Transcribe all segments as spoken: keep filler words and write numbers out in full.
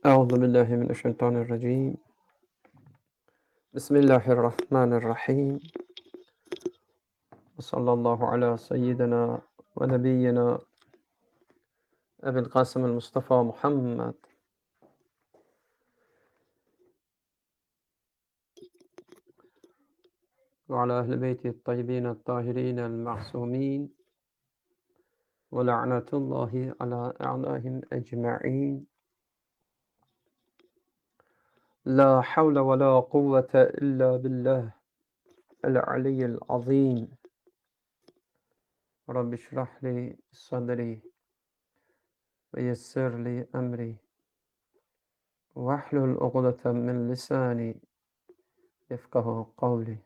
أعوذ بالله من الشيطان الرجيم. بسم الله الرحمن الرحيم. وصلى الله على سيدنا ونبينا أبي القاسم المصطفى محمد وعلى أهل بيته الطيبين الطاهرين المعصومين ولعنة الله على أعدائهم أجمعين. لا حول ولا قوة إلا بالله العلي العظيم. رب اشرح لي صدري ويسر لي أمري واحلل عقدة من لساني يفقه قولي.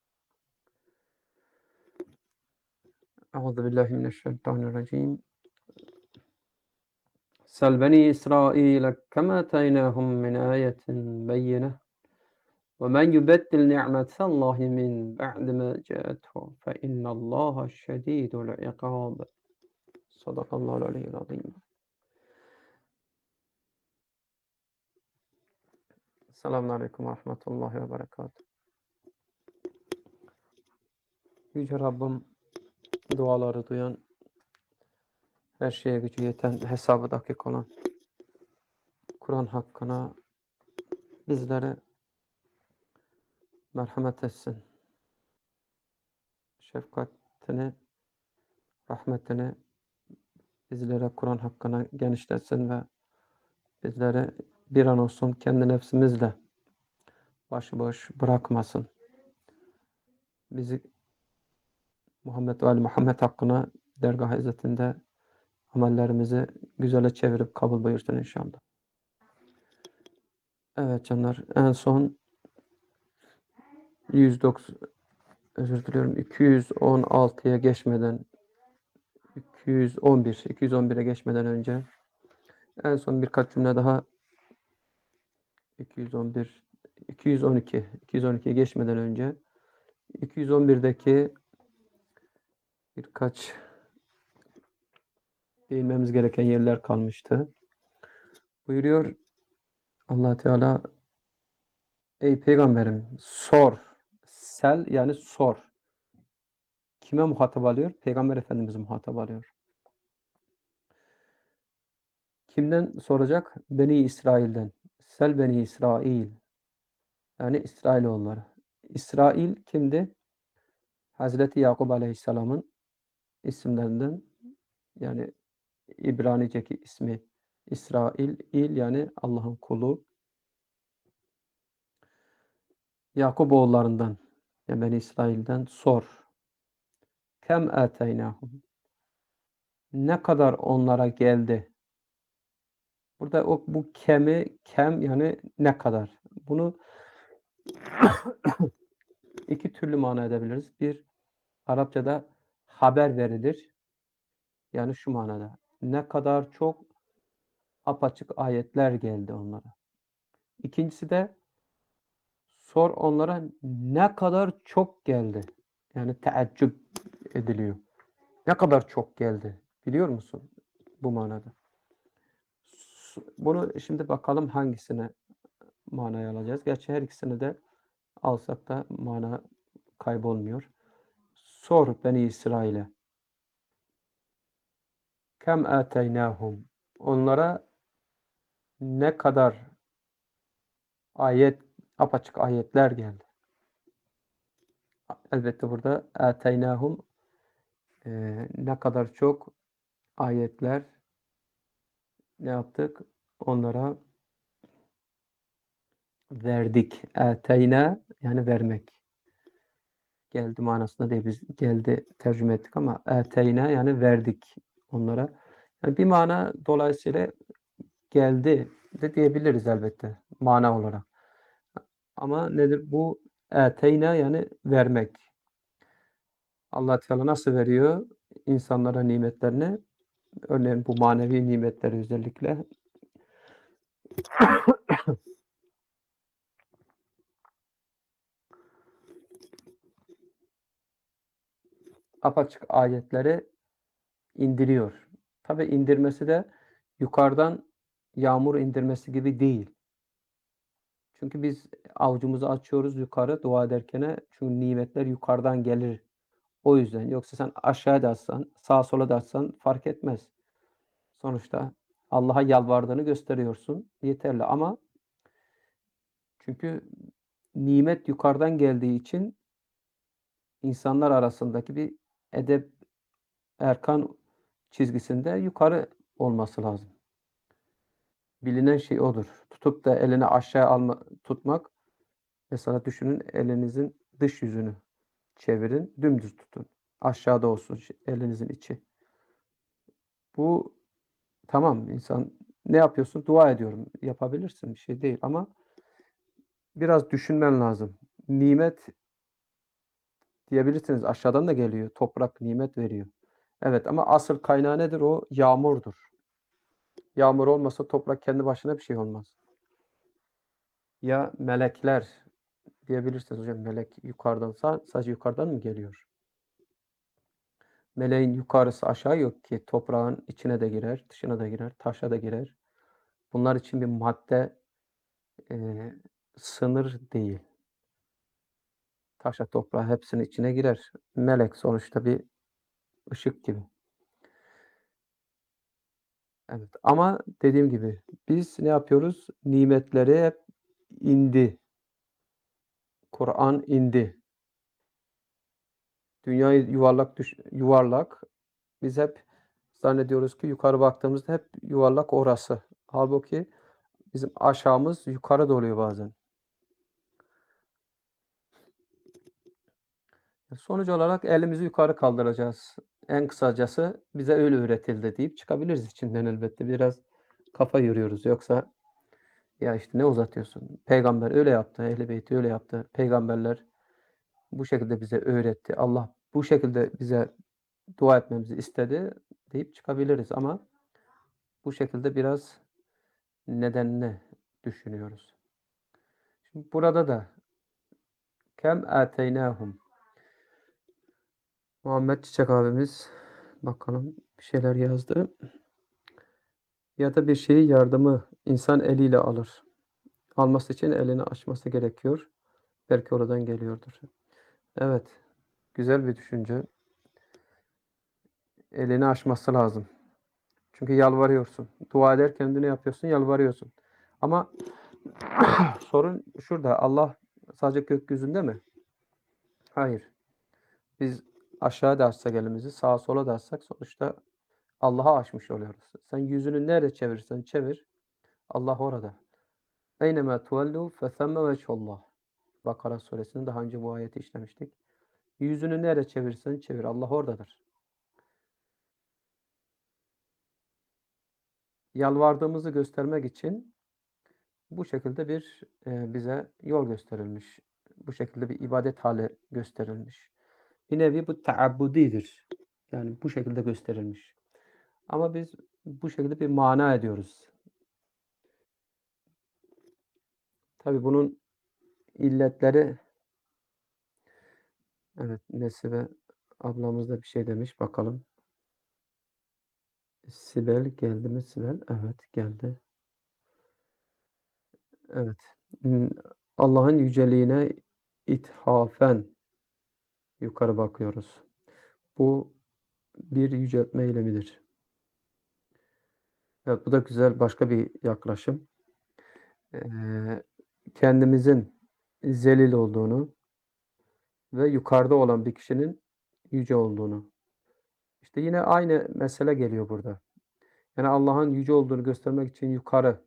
أعوذ بالله من الشيطان الرجيم. سل بني إسرائيل كم آتيناهم من آية بينة ومن يبدل نعمة الله من بعد ما جاءته فإن الله شديد العقاب. صدق الله العلي العظيم. Selamun Aleyküm ve Rahmetullahi ve Berekatuhu. Yüce Rabbim duaları duyan, her şeye gücü yeten, hesabı dakik olan Kur'an hakkına bizlere merhamet etsin. Şefkatini, rahmetini bizlere Kur'an hakkına genişletsin ve bizleri bir an olsun kendi nefsimizle başıboş bırakmasın. Bizi Muhammed ve Ali Muhammed hakkına dergah izzetinde amellerimizi güzele çevirip kabul buyursun inşallah. Evet canlar, en son yüz doksan özür diliyorum iki yüz on altıya geçmeden iki yüz on bir iki yüz on bire geçmeden önce en son birkaç cümle daha iki yüz on bir iki yüz on iki iki yüz on ikiye geçmeden önce iki yüz on birdeki birkaç değinmemiz gereken yerler kalmıştı. Buyuruyor Allah Teala: ey peygamberim sor. Sel yani sor. Kime muhatap alıyor? Peygamber Efendimiz'i muhatap alıyor. Kimden soracak? Beni İsrail'den. Sel Beni İsrail. Yani İsrailoğulları. İsrail kimdi? Hazreti Yakup Aleyhisselam'ın isimlerinden, yani İbranice'ki ismi İsrail, il yani Allah'ın kulu. Yakup oğullarından, yani Beni İsrail'den sor. Kem eteynahum. Ne kadar onlara geldi. Burada o bu kemi, kem yani ne kadar. Bunu iki türlü mana edebiliriz. Bir, Arapçada haber verilir. Yani şu manada. Ne kadar çok apaçık ayetler geldi onlara. İkincisi de sor onlara ne kadar çok geldi. Yani teəccüp ediliyor. Ne kadar çok geldi. Biliyor musun? Bu manada. Bunu şimdi bakalım hangisine manayı alacağız. Gerçi her ikisini de alsak da mana kaybolmuyor. Sor Beni İsrail'e. Kem eteynâhum. Onlara ne kadar ayet, apaçık ayetler geldi. Elbette burada eteynâhum e, ne kadar çok ayetler ne yaptık? Onlara verdik. Eteyna yani vermek. Geldi manasında değil, biz geldi tercüme ettik ama eteyna yani verdik onlara. Yani bir mana dolayısıyla geldi de diyebiliriz elbette mana olarak. Ama nedir bu? Eteyna yani vermek. Allah Teala nasıl veriyor insanlara nimetlerini? Örneğin bu manevi nimetleri özellikle apaçık ayetleri indiriyor. Tabi indirmesi de yukarıdan yağmur indirmesi gibi değil. Çünkü biz avucumuzu açıyoruz yukarı dua ederkene çünkü nimetler yukarıdan gelir. O yüzden. Yoksa sen aşağıya da atsan, sağa sola da atsan fark etmez. Sonuçta Allah'a yalvardığını gösteriyorsun, yeterli ama çünkü nimet yukarıdan geldiği için insanlar arasındaki bir edep, erkan çizgisinde yukarı olması lazım. Bilinen şey odur. Tutup da elini aşağı alma tutmak, mesela düşünün elinizin dış yüzünü çevirin, dümdüz tutun. Aşağıda olsun ş elinizin içi. Bu tamam, insan ne yapıyorsun? Dua ediyorum. Yapabilirsin, bir şey değil ama biraz düşünmen lazım. Nimet diyebilirsiniz, aşağıdan da geliyor. Toprak nimet veriyor. Evet ama asıl kaynağı nedir? O yağmurdur. Yağmur olmasa toprak kendi başına bir şey olmaz. Ya melekler diyebilirsiniz hocam melek yukarıdan sa sadece yukarıdan mı geliyor? Meleğin yukarısı aşağı yok ki. Toprağın içine de girer, dışına da girer, taşa da girer. Bunlar için bir madde, eee, sınır değil. Taşa, toprağa hepsinin içine girer. Melek sonuçta bir ışık gibi. Evet ama dediğim gibi biz ne yapıyoruz? Nimetleri hep indi. Kur'an indi. Dünya yuvarlak düş yuvarlak. Biz hep zannediyoruz ki yukarı baktığımızda hep yuvarlak orası. Hâlbuki bizim aşağımız yukarı oluyor bazen. Sonuç olarak elimizi yukarı kaldıracağız. En kısacası bize öyle öğretildi deyip çıkabiliriz içinden elbette. Biraz kafa yoruyoruz. Yoksa ya işte ne uzatıyorsun? Peygamber öyle yaptı, Ehl-i Beyt öyle yaptı. Peygamberler bu şekilde bize öğretti. Allah bu şekilde bize dua etmemizi istedi deyip çıkabiliriz ama bu şekilde biraz nedenini düşünüyoruz. Şimdi burada da kem âteynâhum. Muhammed Çiçek abimiz bakalım bir şeyler yazdı. Ya da bir şeyi yardımı insan eliyle alır. Alması için elini açması gerekiyor. Belki oradan geliyordur. Evet, güzel bir düşünce. Elini açması lazım. Çünkü yalvarıyorsun. Dua ederken de ne yapıyorsun? Yalvarıyorsun. Ama sorun şurada. Allah sadece gökyüzünde mi? Hayır. Biz aşağı da açsak elimizi, sağa sola da açsak sonuçta Allah'a açmış oluyoruz. Sen yüzünü nereye çevirirsen çevir, Allah orada. Eynemâ tuvellû fethemme veçhullah. Bakara suresinde daha önce bu ayeti işlemiştik. Yüzünü nereye çevirirsen çevir, Allah oradadır. Yalvardığımızı göstermek için bu şekilde bir e, bize yol gösterilmiş. Bu şekilde bir ibadet hali gösterilmiş. Bir nevi bu taabbudidir. Yani bu şekilde gösterilmiş. Ama biz bu şekilde bir mana ediyoruz. Tabii bunun illetleri evet Nesibe ablamız da bir şey demiş bakalım. Sibel geldi mi Sibel? Evet geldi. Evet. Imm, Allah'ın yüceliğine ithafen yukarı bakıyoruz. Bu bir yüceltme eylemidir. Evet, bu da güzel başka bir yaklaşım. Eee, kendimizin zelil olduğunu ve yukarıda olan bir kişinin yüce olduğunu. İşte yine aynı mesele geliyor burada. Yani Allah'ın yüce olduğunu göstermek için yukarı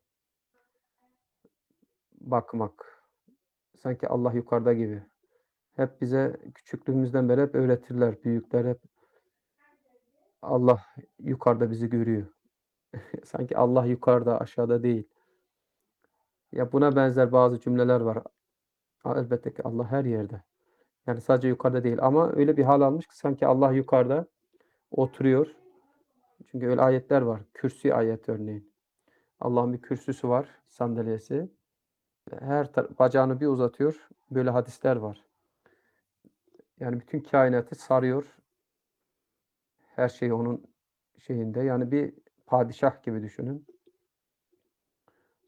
bakmak. Sanki Allah yukarıda gibi. Hep bize küçüklüğümüzden beri hep öğretirler. Büyükler hep Allah yukarıda bizi görüyor. Sanki Allah yukarıda, aşağıda değil. Ya buna benzer bazı cümleler var. A elbette ki Allah her yerde. Yani sadece yukarıda değil ama öyle bir hâl almış ki sanki Allah yukarıda oturuyor. Çünkü öyle ayetler var. Kürsi ayet örneğin. Allah'ın bir kürsüsü var, sandalyesi. Her tar bacağını bir uzatıyor. Böyle hadisler var. Yani bütün kainatı sarıyor. Her şey onun şeyinde. Yani bir padişah gibi düşünün.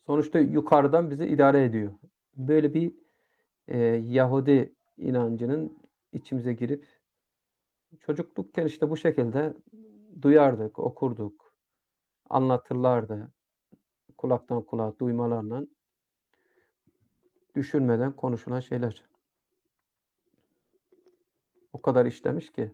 Sonuçta yukarıdan bizi idare ediyor. Böyle bir, eee, Yahudi inancının içimize girip çocuklukken, işte, bu şekilde duyardık, okurduk, anlatırlardı kulaktan kulağa duymalarla düşünmeden konuşulan şeyler. O kadar işlemiş ki.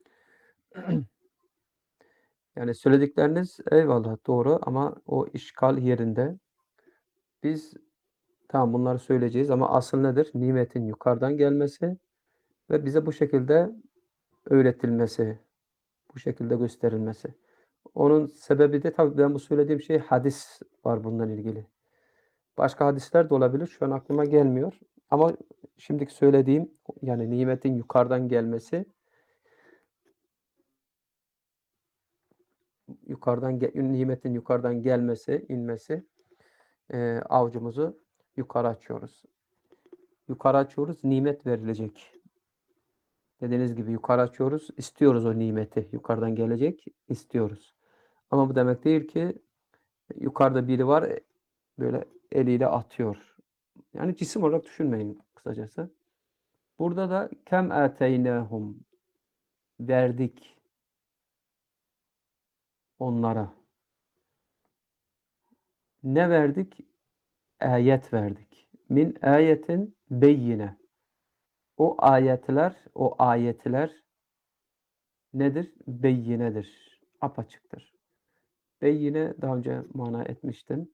Yani söyledikleriniz eyvallah doğru ama o işgal yerinde. Biz tamam bunları söyleyeceğiz ama asıl nedir? Nimetin yukarıdan gelmesi ve bize bu şekilde öğretilmesi, bu şekilde gösterilmesi. Onun sebebi de tabii ben bu söylediğim şey hadis var bundan ilgili. Başka hadisler de olabilir. Şu an aklıma gelmiyor. Ama şimdiki söylediğim yani nimetin yukarıdan gelmesi yukarıdan ge nimetin yukarıdan gelmesi, inmesi, eee, avucumuzu yukarı açıyoruz. Yukarı açıyoruz, nimet verilecek. Dediğiniz gibi yukarı açıyoruz, istiyoruz o nimeti. Yukarıdan gelecek, istiyoruz. Ama bu demek değil ki yukarıda biri var, e, böyle eliyle atıyor. Yani cisim olarak düşünmeyin kısacası. Burada da kem âteynâhum verdik onlara. Ne verdik? Ayet verdik. Min ayetin beyyine. O ayetler, o ayetler nedir? Beyyinedir. Apaçıktır. Beyyine daha önce mana etmiştim.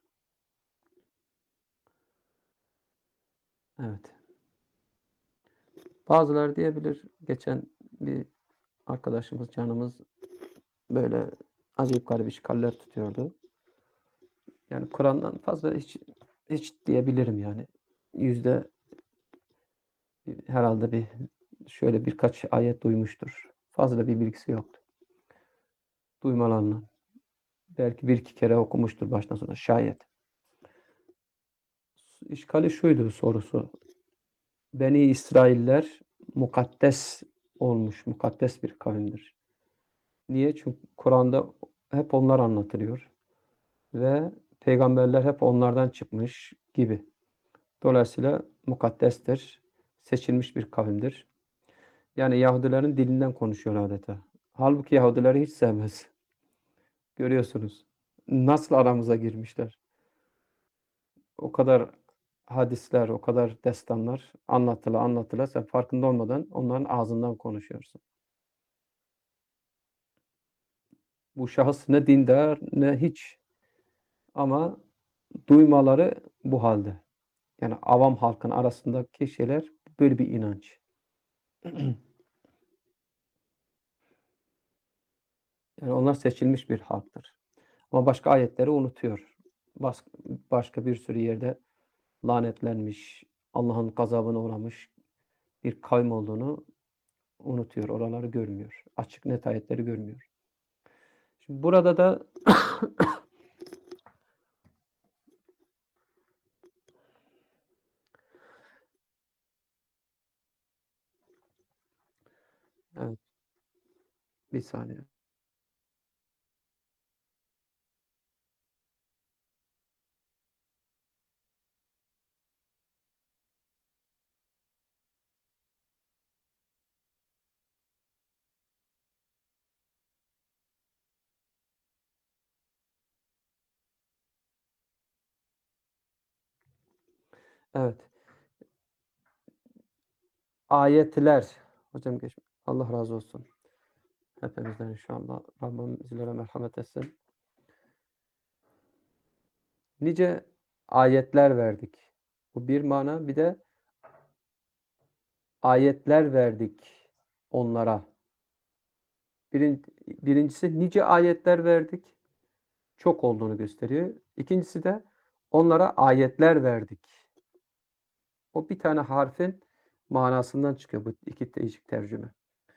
Evet. Bazıları diyebilir, geçen bir arkadaşımız, canımız böyle acayip garip işgaller tutuyordu. Yani Kur'an'dan fazla hiç hiç diyebilirim yani. Yüzde herhalde bir şöyle birkaç ayet duymuştur. Fazla bir bilgisi yoktu. Duymalarla. Belki bir iki kere okumuştur baştan sona şayet. İşgali şuydu sorusu. Beni İsrailler mukaddes olmuş, mukaddes bir kavimdir. Niye? Çünkü Kur'an'da hep onlar anlatılıyor ve peygamberler hep onlardan çıkmış gibi. Dolayısıyla mukaddestir, seçilmiş bir kavimdir. Yani Yahudilerin dilinden konuşuyor adeta. Halbuki Yahudileri hiç sevmez. Görüyorsunuz. Nasıl aramıza girmişler. O kadar hadisler, o kadar destanlar anlatıla anlatıla sen farkında olmadan onların ağzından konuşuyorsun. Bu şahıs ne dindar ne hiç ama duymaları bu halde. Yani avam halkın arasındaki şeyler böyle bir inanç. Yani onlar seçilmiş bir halktır. Ama başka ayetleri unutuyor. Bas başka bir sürü yerde lanetlenmiş, Allah'ın gazabına uğramış bir kavim olduğunu unutuyor. Oraları görmüyor. Açık net ayetleri görmüyor. Şimdi burada da evet, bir saniye. Evet. Ayetler. Hocam geç. Allah razı olsun. Hepimizden inşallah. Rabbim bizlere merhamet etsin. Nice ayetler verdik. Bu bir mana. Bir de ayetler verdik onlara. Birin, birincisi nice ayetler verdik. Çok olduğunu gösteriyor. İkincisi de onlara ayetler verdik. O bir tane harfin manasından çıkıyor bu iki değişik tercüme.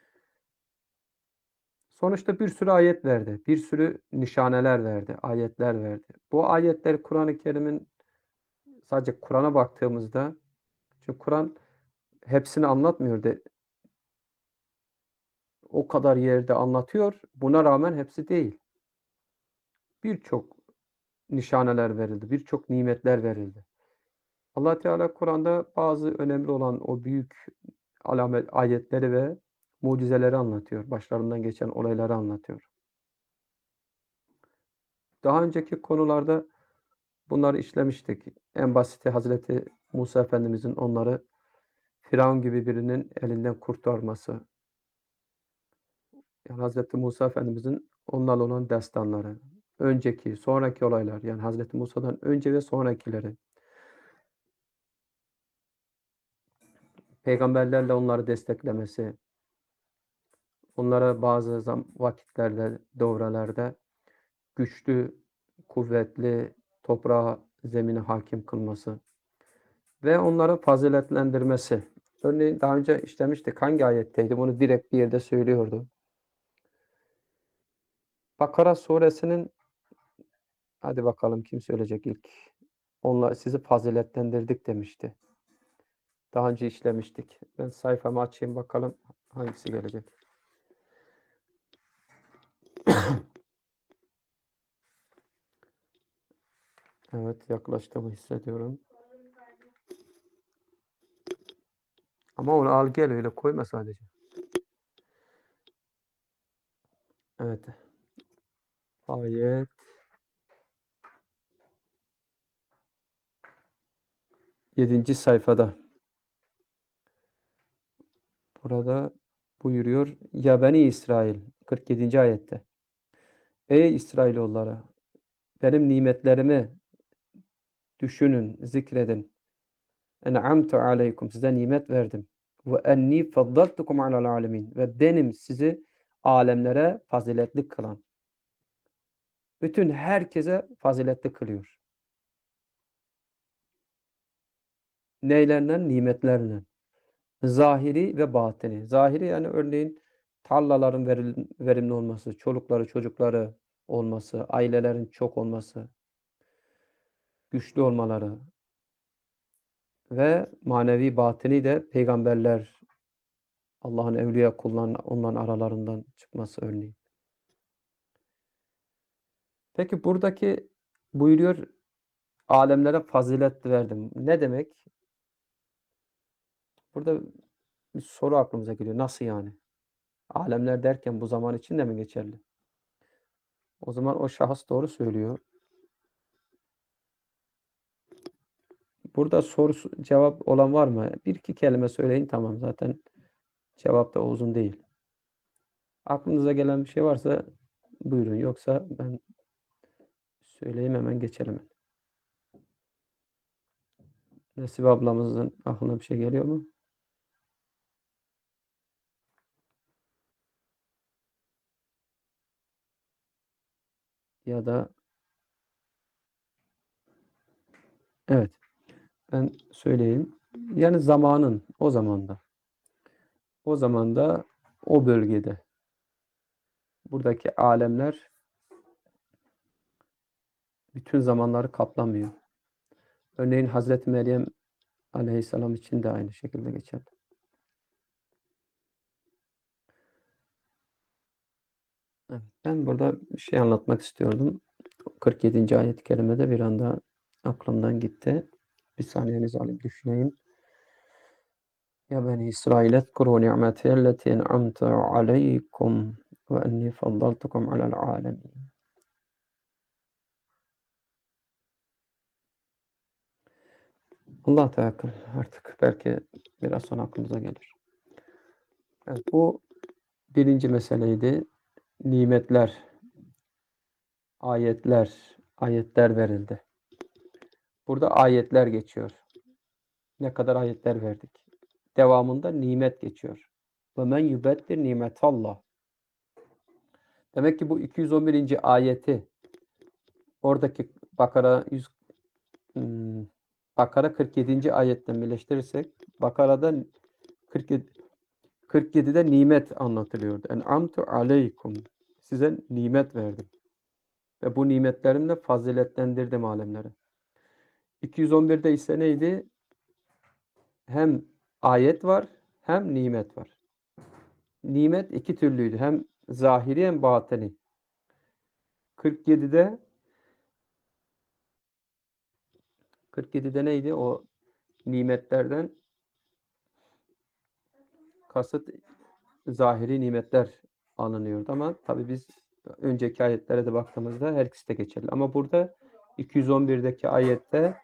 Sonuçta bir sürü ayet verdi. Bir sürü nişaneler verdi. Ayetler verdi. Bu ayetler Kur'an-ı Kerim'in sadece Kur'an'a baktığımızda çünkü Kur'an hepsini anlatmıyor de o kadar yerde anlatıyor. Buna rağmen hepsi değil. Birçok nişaneler verildi. Birçok nimetler verildi. Allah Teala Kur'an'da bazı önemli olan o büyük alamet ayetleri ve mucizeleri anlatıyor. Başlarından geçen olayları anlatıyor. Daha önceki konularda bunları işlemiştik. En basiti Hazreti Musa Efendimizin onları Firavun gibi birinin elinden kurtarması. Yani Hazreti Musa Efendimizin onlarla olan destanları. Önceki, sonraki olaylar. Yani Hazreti Musa'dan önce ve sonrakileri. Peygamberlerle onları desteklemesi. Onlara bazı zam vakitlerde, devreler güçlü, kuvvetli, toprağa, zemine hakim kılması ve onları faziletlendirmesi. Örneğin daha önce işlemiştik. Hangi ayetteydi? Bunu direkt bir yerde söylüyordu. Bakara suresinin, hadi bakalım kim söyleyecek ilk? Onlar sizi faziletlendirdik demişti. Daha önce işlemiştik. Ben sayfamı açayım bakalım hangisi gelecek. Evet, yaklaştığımı hissediyorum. Ama onu al gel, öyle koyma sadece. Evet. Ayet yedinci sayfada. Burada buyuruyor. Ya Beni İsrail. kırk yedinci ayette. Ey İsrailoğulları, benim nimetlerimi düşünün, zikredin. En'amtu aleykum. Size nimet verdim. Ve enni faddaltukum alel alemin. Ve benim sizi alemlere faziletli kılan. Bütün herkese faziletli kılıyor. Neylerle? Nimetlerle. Zahiri ve batini. Zahiri yani örneğin tarlaların verimli olması, çolukları çocukları olması, ailelerin çok olması, güçlü olmaları ve manevi batini de peygamberler, Allah'ın evliya kullarının onların aralarından çıkması örneğin. Peki buradaki buyuruyor alemlere fazilet verdim. Ne demek? Burada bir soru aklımıza geliyor. Nasıl yani? Alemler derken bu zaman için de mi geçerli? O zaman o şahıs doğru söylüyor. Burada soru cevap olan var mı? Bir iki kelime söyleyin, tamam, zaten cevap da uzun değil. Aklınıza gelen bir şey varsa buyurun, yoksa ben söyleyeyim, hemen geçelim. Nesibe ablamızın aklına bir şey geliyor mu? Ya da evet, ben söyleyeyim. Yani zamanın, o zamanda. O zamanda o bölgede. Buradaki alemler bütün zamanları kaplamıyor. Örneğin Hazreti Meryem Aleyhisselam için de aynı şekilde geçerli. Evet, ben burada bir şey anlatmak istiyordum. kırk yedinci ayet-i kerimede bir anda aklımdan gitti. Bir saniyenizi alayım, düşüneyim. Ya Beni İsrail etkuru ni'meti elleti en'amtu aleykum ve enni faddaltukum alel alemin. Allah tevekkül, artık belki biraz sonra aklımıza gelir. Evet, bu birinci meseleydi. Nimetler, ayetler, ayetler verildi. Burada ayetler geçiyor. Ne kadar ayetler verdik. Devamında nimet geçiyor. Ve men yubeddir nimetallah. Demek ki bu iki yüz on birinci ayeti oradaki Bakara yüz hmm, Bakara kırk yedinci ayetten birleştirirsek, Bakara'da kırk yedi, kırk yedide nimet anlatılıyordu. En'amtu aleykum. Size nimet verdim. Ve bu nimetlerimle faziletlendirdim alemleri. iki yüz on birde ise neydi? Hem ayet var, hem nimet var. Nimet iki türlüydü. Hem zahiri hem batini. kırk yedide kırk yedide neydi? O nimetlerden kasıt zahiri nimetler alınıyordu ama tabii biz önceki ayetlere de baktığımızda her ikisi de geçerli. Ama burada iki yüz on birdeki ayette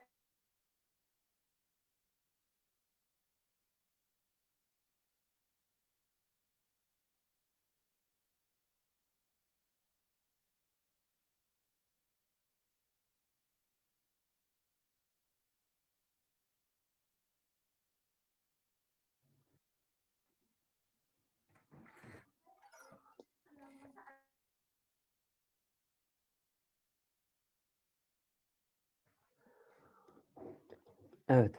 evet.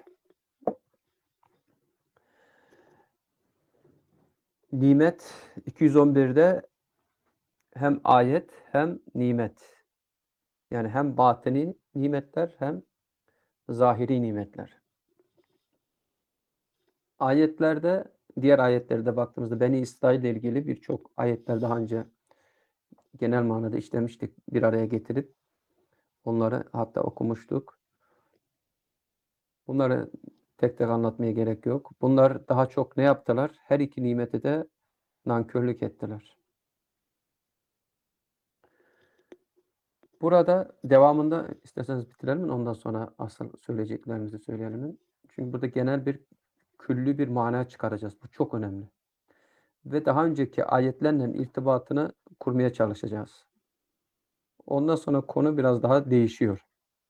Nimet iki yüz on birde hem ayet hem nimet. Yani hem batini nimetler hem zahiri nimetler. Ayetlerde, diğer ayetlerde baktığımızda Beni İsrail ile ilgili birçok ayetler daha önce genel manada işlemiştik, bir araya getirip onları hatta okumuştuk. Bunları tek tek anlatmaya gerek yok. Bunlar daha çok ne yaptılar? Her iki nimete de nankörlük ettiler. Burada devamında isterseniz bitirelim, ondan sonra asıl söyleyeceklerimizi söyleyelim. Çünkü burada genel bir küllü bir mana çıkaracağız. Bu çok önemli. Ve daha önceki ayetlerle irtibatını kurmaya çalışacağız. Ondan sonra konu biraz daha değişiyor.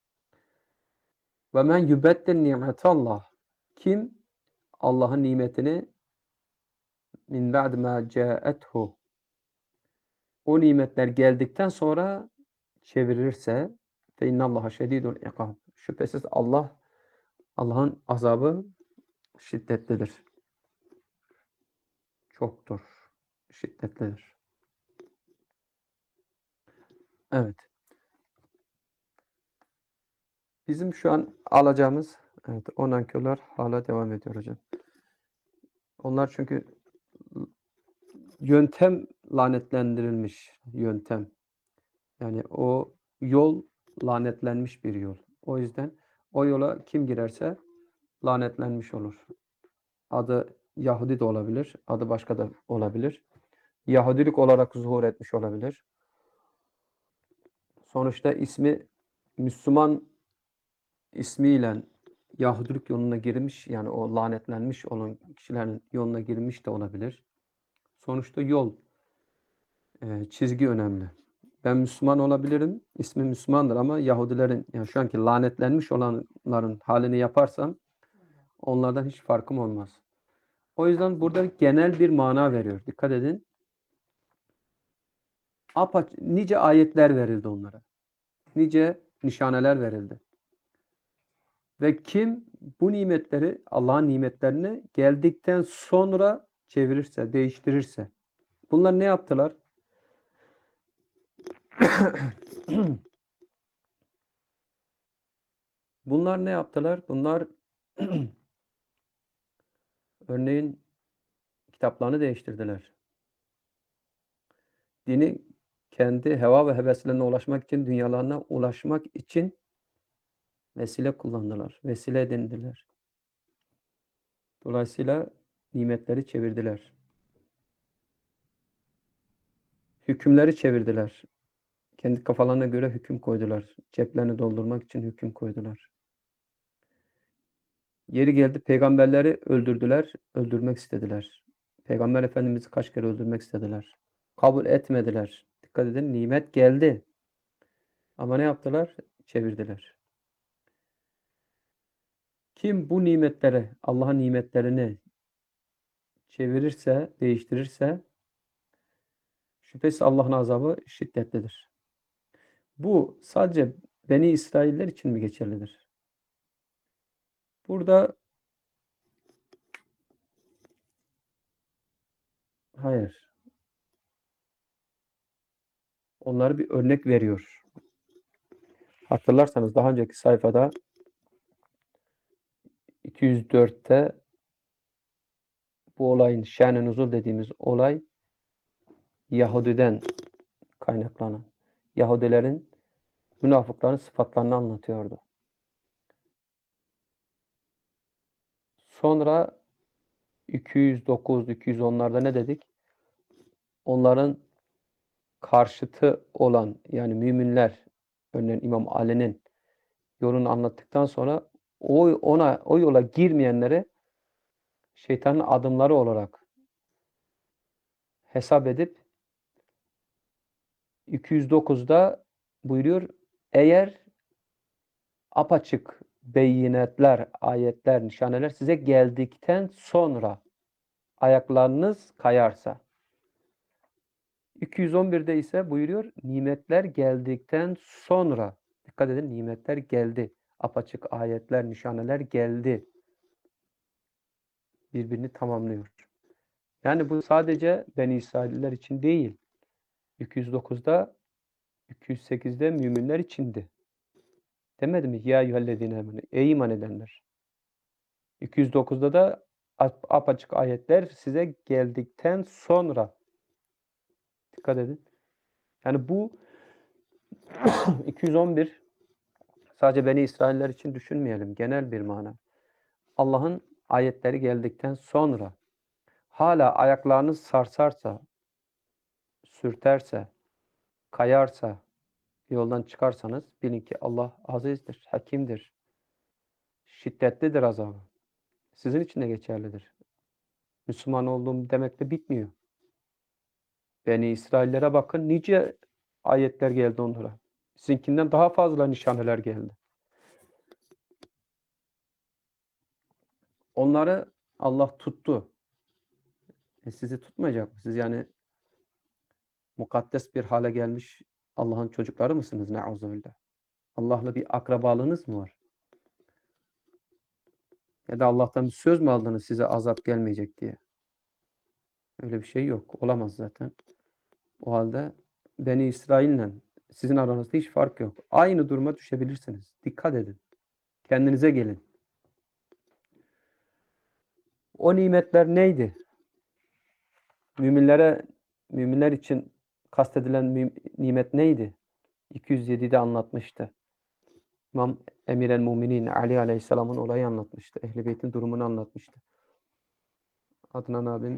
Ve men yubeddil nimetallah. Kim Allah'ın nimetini min ba'd ma ca'ethu, o nimetler geldikten sonra çevirirse fe innallaha şedidul ikab. Şüphesiz Allah Allah'ın azabı şiddetlidir. Çoktur. Şiddetlidir. Evet. Bizim şu an alacağımız, evet, o nankörler hala devam ediyor hocam. Onlar çünkü yöntem lanetlendirilmiş yöntem. Yani o yol lanetlenmiş bir yol. O yüzden o yola kim girerse lanetlenmiş olur. Adı Yahudi de olabilir, adı başka da olabilir. Yahudilik olarak zuhur etmiş olabilir. Sonuçta ismi Müslüman ismiyle Yahudilik yoluna girmiş, yani o lanetlenmiş olan kişilerin yoluna girmiş de olabilir. Sonuçta yol, e, çizgi önemli. Ben Müslüman olabilirim, ismi Müslümandır ama Yahudilerin, yani şu anki lanetlenmiş olanların halini yaparsam onlardan hiç farkım olmaz. O yüzden burada genel bir mana veriyor. Dikkat edin. Apaç, nice ayetler verildi onlara. Nice nişaneler verildi. Ve kim bu nimetleri, Allah'ın nimetlerini geldikten sonra çevirirse, değiştirirse. Bunlar ne yaptılar? Bunlar ne yaptılar? Bunlar örneğin kitaplarını değiştirdiler. Dini kendi heva ve heveslerine ulaşmak için, dünyalarına ulaşmak için vesile kullandılar. Vesile edindiler. Dolayısıyla nimetleri çevirdiler. Hükümleri çevirdiler. Kendi kafalarına göre hüküm koydular. Ceplerini doldurmak için hüküm koydular. Yeri geldi peygamberleri öldürdüler, öldürmek istediler. Peygamber Efendimiz'i kaç kere öldürmek istediler. Kabul etmediler. Dikkat edin, nimet geldi. Ama ne yaptılar? Çevirdiler. Kim bu nimetleri, Allah'ın nimetlerini çevirirse, değiştirirse şüphesiz Allah'ın azabı şiddetlidir. Bu sadece Beni İsrailler için mi geçerlidir? Burada hayır. Onlara bir örnek veriyor. Hatırlarsanız daha önceki sayfada iki yüz dörtte bu olayın şen-i nuzul dediğimiz olay Yahudiden kaynaklanan, Yahudilerin, münafıkların sıfatlarını anlatıyordu. Sonra iki yüz dokuz iki yüz onlarda ne dedik? Onların karşıtı olan, yani müminler, örneğin İmam Ali'nin yolunu anlattıktan sonra o ona o yola girmeyenlere şeytanın adımları olarak hesap edip iki yüz dokuzda buyuruyor, eğer apaçık beyinetler, ayetler, nişaneler size geldikten sonra ayaklarınız kayarsa. iki yüz on birde ise buyuruyor, nimetler geldikten sonra, dikkat edin, nimetler geldi. Apaçık ayetler, nişaneler geldi. Birbirini tamamlıyor. Yani bu sadece Beni İsrailler için değil. iki yüz dokuzda, iki yüz sekizde müminler içindi. Demedi mi? Ya eyyühellezine amenu. Ey iman edenler. iki yüz dokuzda da apaçık ayetler size geldikten sonra. Dikkat edin. Yani bu iki yüz on bir sadece Beni İsrailler için düşünmeyelim. Genel bir mana. Allah'ın ayetleri geldikten sonra hala ayaklarınız sarsarsa, sürterse, kayarsa, yoldan çıkarsanız bilin ki Allah azizdir, hakimdir, şiddetlidir azabı. Sizin için de geçerlidir. Müslüman olduğum demekle bitmiyor. Beni İsraillere bakın, nice ayetler geldi onlara. Sizinkinden daha fazla nişaneler geldi. Onları Allah tuttu. E sizi tutmayacak mı? Siz yani mukaddes bir hale gelmiş Allah'ın çocukları mısınız? Ne'uzubillah. Allah'la bir akrabalığınız mı var? Ya da Allah'tan bir söz mü aldınız size azap gelmeyecek diye? Öyle bir şey yok. Olamaz zaten. O halde Beni İsrail'le sizin aranızda hiç fark yok. Aynı duruma düşebilirsiniz. Dikkat edin. Kendinize gelin. O nimetler neydi? Müminlere, müminler için kastedilen nimet neydi? iki yüz yedide anlatmıştı. İmam Emir el-Muminin Ali Aleyhisselam'ın olayı anlatmıştı. Ehl-i Beyt'in durumunu anlatmıştı. Adnan abim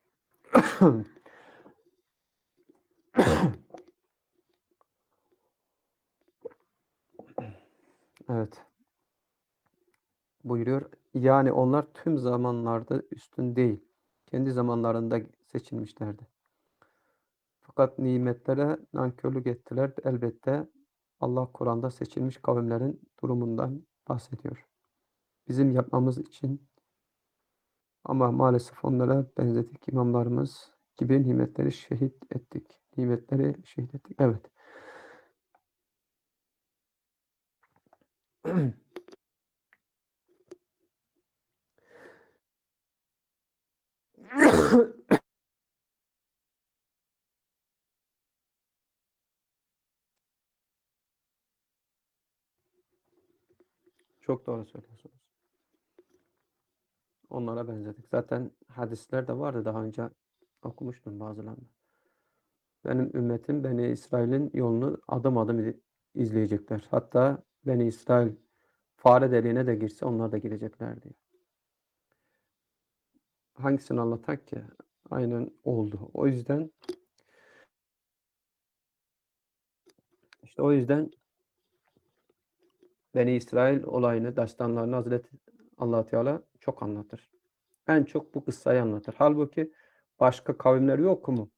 evet. Buyuruyor. Yani onlar tüm zamanlarda üstün değil. Kendi zamanlarında seçilmişlerdi. Fakat nimetlere nankörlük ettiler. Elbette Allah Kur'an'da seçilmiş kavimlerin durumundan bahsediyor. Bizim yapmamız için ama maalesef onlara benzedik. İmamlarımız gibi nimetleri şehit ettik. Nimetleri şehit ettik. Evet. Çok doğru söylüyorsunuz. Onlara benzedik. Zaten hadisler de vardı. Daha önce okumuştum bazılarını. Benim ümmetim Beni İsrail'in yolunu adım adım izleyecekler. Hatta Beni İsrail fare deliğine de girse onlar da girecekler diye. Hangisini anlatak ki? Aynen oldu. O yüzden işte o yüzden Beni İsrail olayını, destanlarını Hazreti Allah Teala çok anlatır. En çok bu kıssayı anlatır. Halbuki başka kavimler yok mu?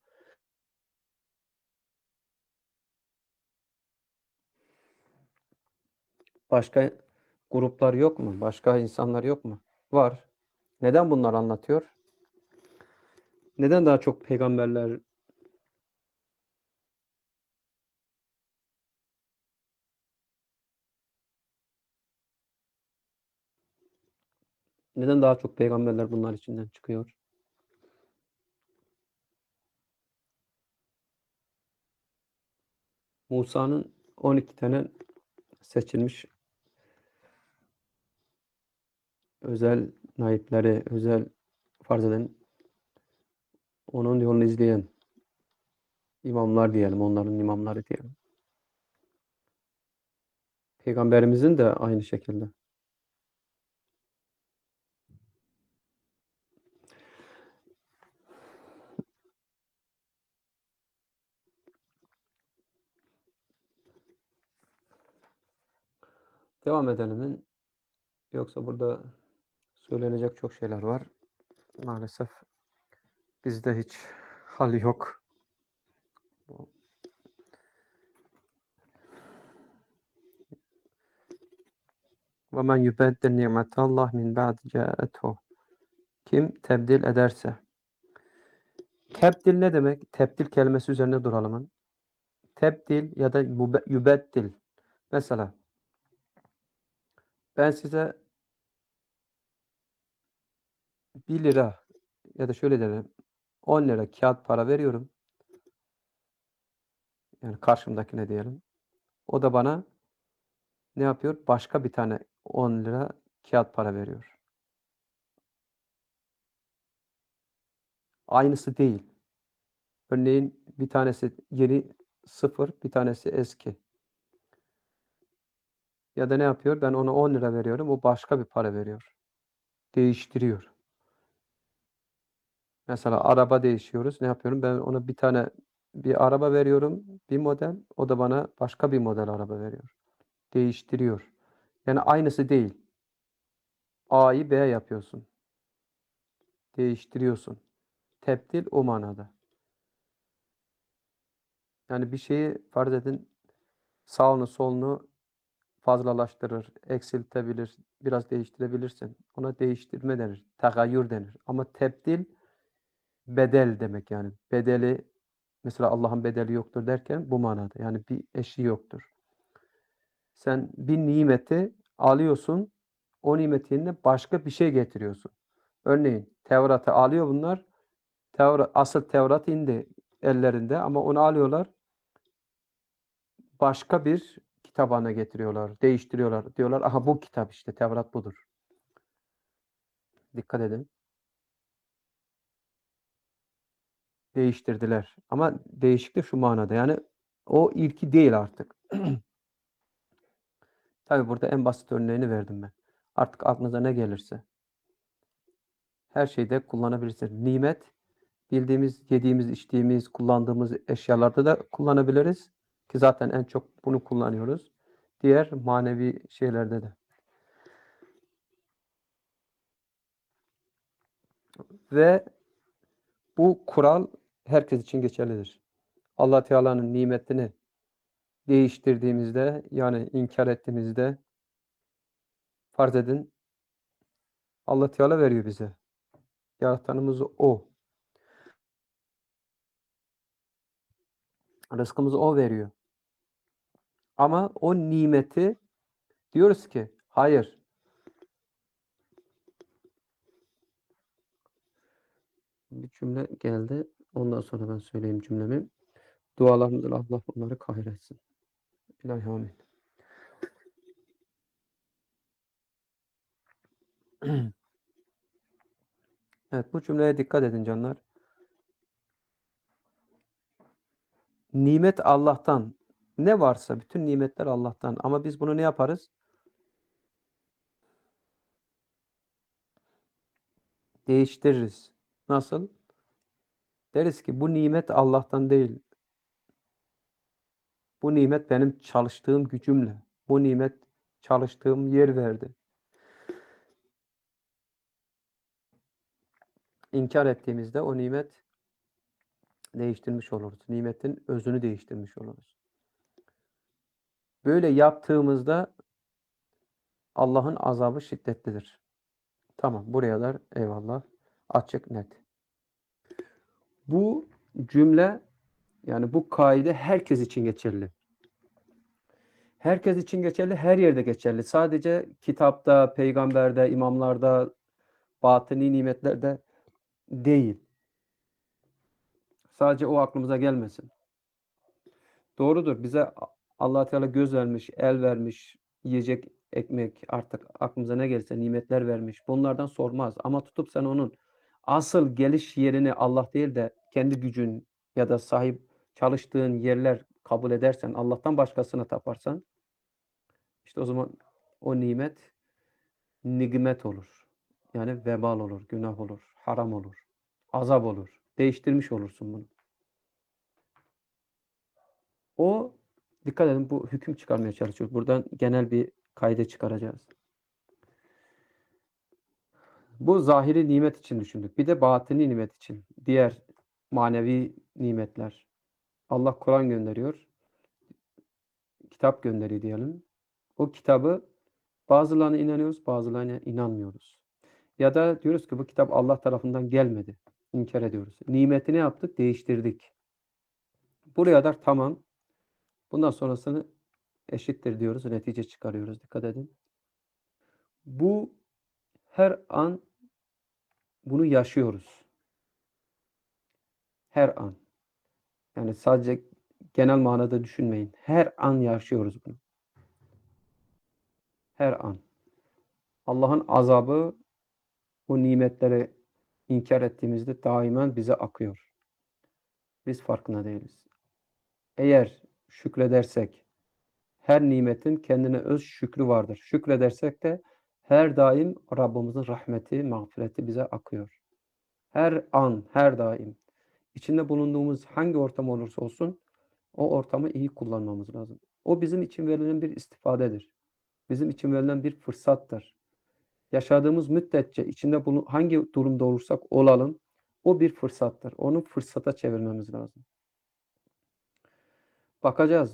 Başka gruplar yok mu? Başka insanlar yok mu? Var. Neden bunlar anlatıyor? Neden daha çok peygamberler neden daha çok peygamberler bunlar içinden çıkıyor? Musa'nın on iki tane seçilmiş özel naipleri, özel farz eden, onun yolunu izleyen imamlar diyelim, onların imamları diyelim. Peygamberimizin de aynı şekilde. Devam edelim mi? Yoksa burada söylenecek çok şeyler var. Maalesef bizde hiç hal yok. وَمَنْ يُبَدِّلْ نِعْمَةَ اللّٰهِ مِنْ بَعْدِ جَاءَتْهُ. Kim tebdil ederse. Tebdil ne demek? Tebdil kelimesi üzerine duralım. Tebdil ya da yübeddil. Mesela ben size bir lira ya da şöyle dedim, on lira kağıt para veriyorum. Yani karşımdakine diyelim. O da bana ne yapıyor? Başka bir tane on lira kağıt para veriyor. Aynısı değil. Örneğin bir tanesi yeni sıfır, bir tanesi eski. Ya da ne yapıyor? Ben ona on lira veriyorum, o başka bir para veriyor. Değiştiriyor. Mesela araba değişiyoruz. Ne yapıyorum? Ben ona bir tane bir araba veriyorum, bir model. O da bana başka bir model araba veriyor. Değiştiriyor. Yani aynısı değil. A'yı B yapıyorsun. Değiştiriyorsun. Tebdil o manada. Yani bir şeyi farz edin, sağını solunu fazlalaştırır, eksiltebilir, biraz değiştirebilirsin. Ona değiştirme denir. Tegayyür denir. Ama tebdil bedel demek yani. Bedeli mesela Allah'ın bedeli yoktur derken bu manada. Yani bir eşi yoktur. Sen bir nimeti alıyorsun, o nimet yerine başka bir şey getiriyorsun. Örneğin Tevrat'ı alıyor bunlar. Tevrat, asıl Tevrat indi ellerinde ama onu alıyorlar. Başka bir kitap haline getiriyorlar, değiştiriyorlar. Diyorlar aha bu kitap işte Tevrat budur. Dikkat edin. Değiştirdiler. Ama değişik de şu manada yani o ilki değil artık. Tabii burada en basit örneğini verdim ben. Artık aklınıza ne gelirse. Her şeyde kullanabilirsiniz. Nimet bildiğimiz, yediğimiz, içtiğimiz, kullandığımız eşyalarda da kullanabiliriz. Ki zaten en çok bunu kullanıyoruz. Diğer manevi şeylerde de. Ve bu kural herkes için geçerlidir. Allah Teala'nın nimetini değiştirdiğimizde yani inkar ettiğimizde farz edin Allah Teala veriyor bize. Yaratanımız O. Rızkımızı O veriyor. Ama o nimeti diyoruz ki hayır. Bir cümle geldi. Ondan sonra ben söyleyeyim cümlemi. Dualarımızla Allah onları kahretsin. İlahi amin. Evet bu cümleye dikkat edin canlar. Nimet Allah'tan. Ne varsa bütün nimetler Allah'tan. Ama biz bunu ne yaparız? Değiştiririz. Nasıl? Deriz ki bu nimet Allah'tan değil. Bu nimet benim çalıştığım gücümle. Bu nimet çalıştığım yer verdi. İnkar ettiğimizde o nimet değiştirmiş oluruz. Nimetin özünü değiştirmiş oluruz. Böyle yaptığımızda Allah'ın azabı şiddetlidir. Tamam, buraya kadar eyvallah. Açık, net. Bu cümle yani bu kaide herkes için geçerli. Herkes için geçerli, her yerde geçerli. Sadece kitapta, peygamberde, imamlarda, batini nimetlerde değil. Sadece o aklımıza gelmesin. Doğrudur. Bize Allah Teala göz vermiş, el vermiş, yiyecek ekmek artık aklımıza ne gelirse nimetler vermiş. Bunlardan sormaz. Ama tutup sen onun asıl geliş yerini Allah değil de kendi gücün ya da sahip çalıştığın yerler kabul edersen, Allah'tan başkasına taparsan işte o zaman o nimet nikmet olur. Yani vebal olur, günah olur, haram olur, azap olur. Değiştirmiş olursun bunu. O dikkat edin bu hüküm çıkarmaya çalışıyor. Buradan genel bir kayda çıkaracağız. Bu zahiri nimet için düşündük. Bir de batini nimet için. Diğer manevi nimetler. Allah Kur'an gönderiyor. Kitap gönderiyor diyelim. O kitabı bazılarına inanıyoruz, bazılarına inanmıyoruz. Ya da diyoruz ki bu kitap Allah tarafından gelmedi. İnkar ediyoruz. Nimetini yaptık, değiştirdik. Buraya kadar tamam. Bundan sonrasını eşittir diyoruz. Netice çıkarıyoruz. Dikkat edin. Bu her an bunu yaşıyoruz. Her an. Yani sadece genel manada düşünmeyin. Her an yaşıyoruz bunu. Her an. Allah'ın azabı bu nimetleri inkar ettiğimizde daimen bize akıyor. Biz farkında değiliz. Eğer şükredersek, her nimetin kendine öz şükrü vardır. Şükredersek de her daim Rabbimizin rahmeti, mağfireti bize akıyor. Her an, her daim. İçinde bulunduğumuz hangi ortam olursa olsun o ortamı iyi kullanmamız lazım. O bizim için verilen bir istifadedir. Bizim için verilen bir fırsattır. Yaşadığımız müddetçe içinde bunu hangi durumda olursak olalım o bir fırsattır. Onu fırsata çevirmemiz lazım. Bakacağız.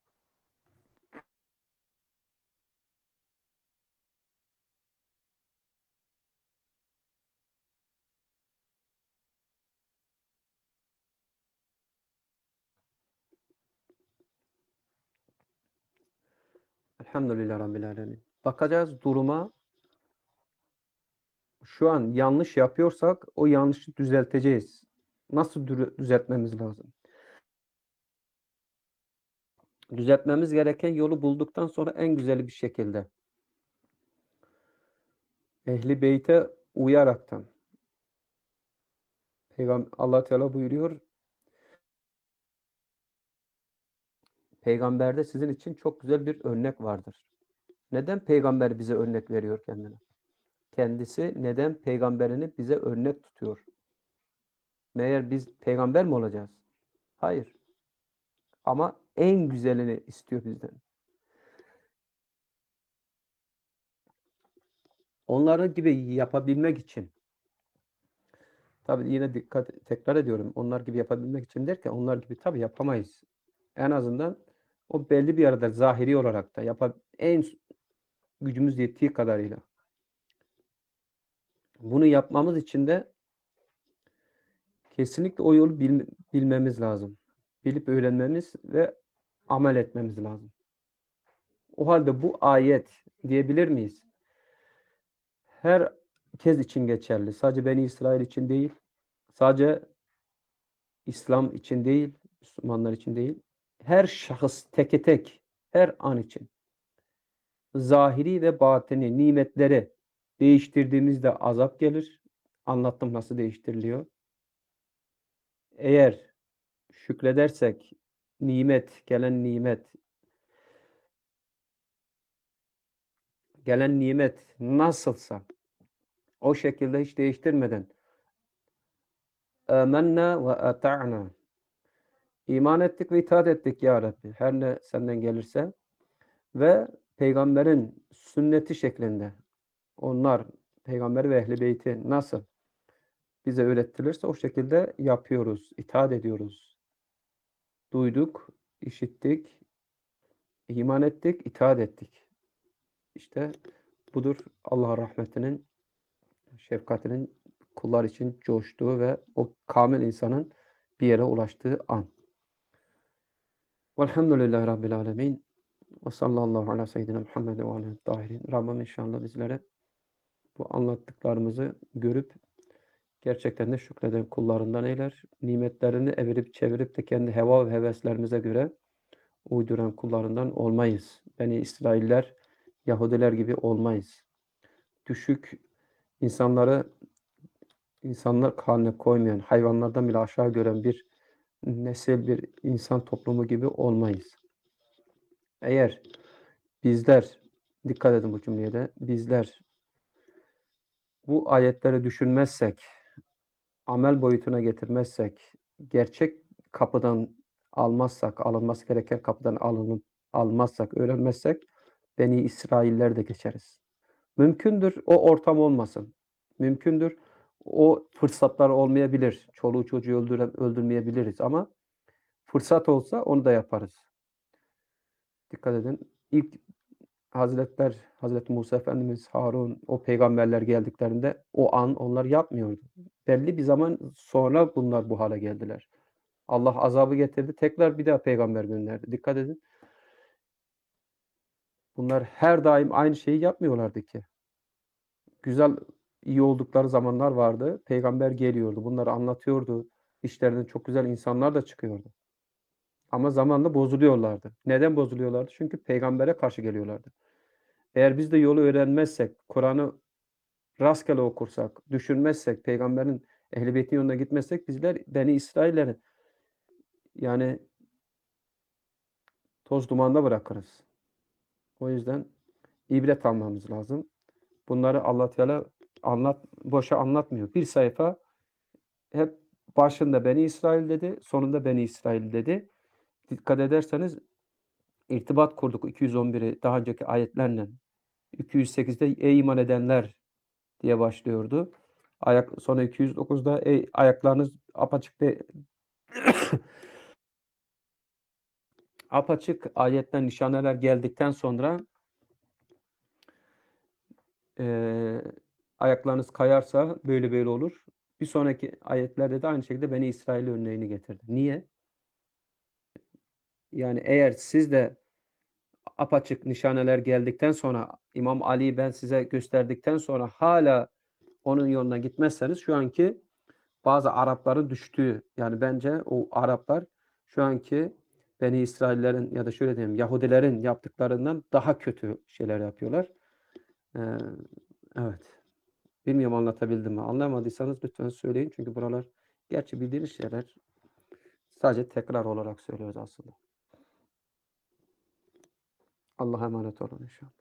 Elhamdülillah Rabbil Alemin. Bakacağız duruma. Şu an yanlış yapıyorsak o yanlışı düzelteceğiz. Nasıl düzeltmemiz lazım? Düzeltmemiz gereken yolu bulduktan sonra en güzeli bir şekilde. Ehli beyte uyaraktan. Peygamber Allah Teala buyuruyor. Peygamberde sizin için çok güzel bir örnek vardır. Neden peygamber bize örnek veriyor kendine? Kendisi neden peygamberini bize örnek tutuyor? Meğer biz peygamber mi olacağız? Hayır. Ama en güzelini istiyor bizden. Onları gibi yapabilmek için, tabii yine dikkat tekrar ediyorum, onlar gibi yapabilmek için derken onlar gibi tabii yapamayız. En azından o belli bir arada zahiri olarak da yapab en gücümüz yettiği kadarıyla. Bunu yapmamız için de kesinlikle o yolu bil, bilmemiz lazım. Bilip öğrenmemiz ve amel etmemiz lazım. O halde bu ayet diyebilir miyiz? Herkes için geçerli. Sadece Beni İsrail için değil. Sadece İslam için değil. Müslümanlar için değil. Her şahıs teke tek, her an için. Zahiri ve batini nimetleri değiştirdiğimizde azap gelir. Anlattım nasıl değiştiriliyor. Eğer şükredersek nimet, gelen nimet gelen nimet nasılsa o şekilde hiç değiştirmeden âmennâ ve ata'nâ İman ettik ve itaat ettik ya Rabbi. Her ne senden gelirse ve peygamberin sünneti şeklinde onlar peygamber ve ehli beyti nasıl bize öğretilirse o şekilde yapıyoruz, itaat ediyoruz. Duyduk, işittik, iman ettik, itaat ettik. İşte budur Allah'ın rahmetinin, şefkatinin kullar için coştuğu ve o kamil insanın bir yere ulaştığı an. Velhamdülillahi Rabbil alemin. Ve sallallahu ala seyyidina Muhammed ve aleyhi tahirin. Rabbim inşallah bizlere bu anlattıklarımızı görüp gerçekten de şükreden kullarından eyler. Nimetlerini evirip çevirip de kendi heva ve heveslerimize göre uyduran kullarından olmayız. Beni İsrailler, Yahudiler gibi olmayız. Düşük insanları insanlar haline koymayan, hayvanlardan bile aşağı gören bir nesil, bir insan toplumu gibi olmayız. Eğer bizler, dikkat edin bu cümleye de, bizler bu ayetleri düşünmezsek, amel boyutuna getirmezsek, gerçek kapıdan almazsak, alınması gereken kapıdan alınıp almazsak, öğrenmezsek Beni İsrailler de geçeriz. Mümkündür o ortam olmasın. Mümkündür o fırsatlar olmayabilir. Çoluğu çocuğu öldüre öldürmeyebiliriz ama fırsat olsa onu da yaparız. Dikkat edin. İlk Hazretler, Hazreti Musa Efendimiz, Harun, o peygamberler geldiklerinde o an onlar yapmıyordu. Belli bir zaman sonra bunlar bu hale geldiler. Allah azabı getirdi. Tekrar bir daha peygamber gönderdi. Dikkat edin. Bunlar her daim aynı şeyi yapmıyorlardı ki. Güzel, iyi oldukları zamanlar vardı. Peygamber geliyordu. Bunları anlatıyordu. İşlerinden çok güzel insanlar da çıkıyordu. Ama zamanla bozuluyorlardı. Neden bozuluyorlardı? Çünkü peygambere karşı geliyorlardı. Eğer biz de yolu öğrenmezsek, Kur'an'ı rastgele okursak, düşünmezsek, peygamberin Ehl-i Beyt'in yoluna gitmezsek bizler Beni İsrailleri yani toz dumanda bırakırız. O yüzden ibret almamız lazım. Bunları Allah Teala anlat boşa anlatmıyor. Bir sayfa hep başında Beni İsrail dedi, sonunda Beni İsrail dedi. Dikkat ederseniz irtibat kurduk iki yüz on biri daha önceki ayetlerle. iki yüz sekizde ey iman edenler diye başlıyordu. Ayak sonra iki yüz dokuzda ey ayaklarınız apaçık de apaçık ayetten nişaneler geldikten sonra eee, ayaklarınız kayarsa böyle böyle olur. Bir sonraki ayetlerde de aynı şekilde Beni İsrail örneğini getirdi. Niye? Yani eğer siz de apaçık nişaneler geldikten sonra İmam Ali'yi ben size gösterdikten sonra hala onun yoluna gitmezseniz şu anki bazı Arapların düştüğü yani bence o Araplar şu anki Beni İsraillerin ya da şöyle diyeyim Yahudilerin yaptıklarından daha kötü şeyler yapıyorlar. Ee, evet. Bilmiyorum anlatabildim mi? Anlamadıysanız lütfen söyleyin. Çünkü buralar gerçi bildiğiniz şeyler sadece tekrar olarak söylüyoruz aslında. Allah'a emanet olun inşallah.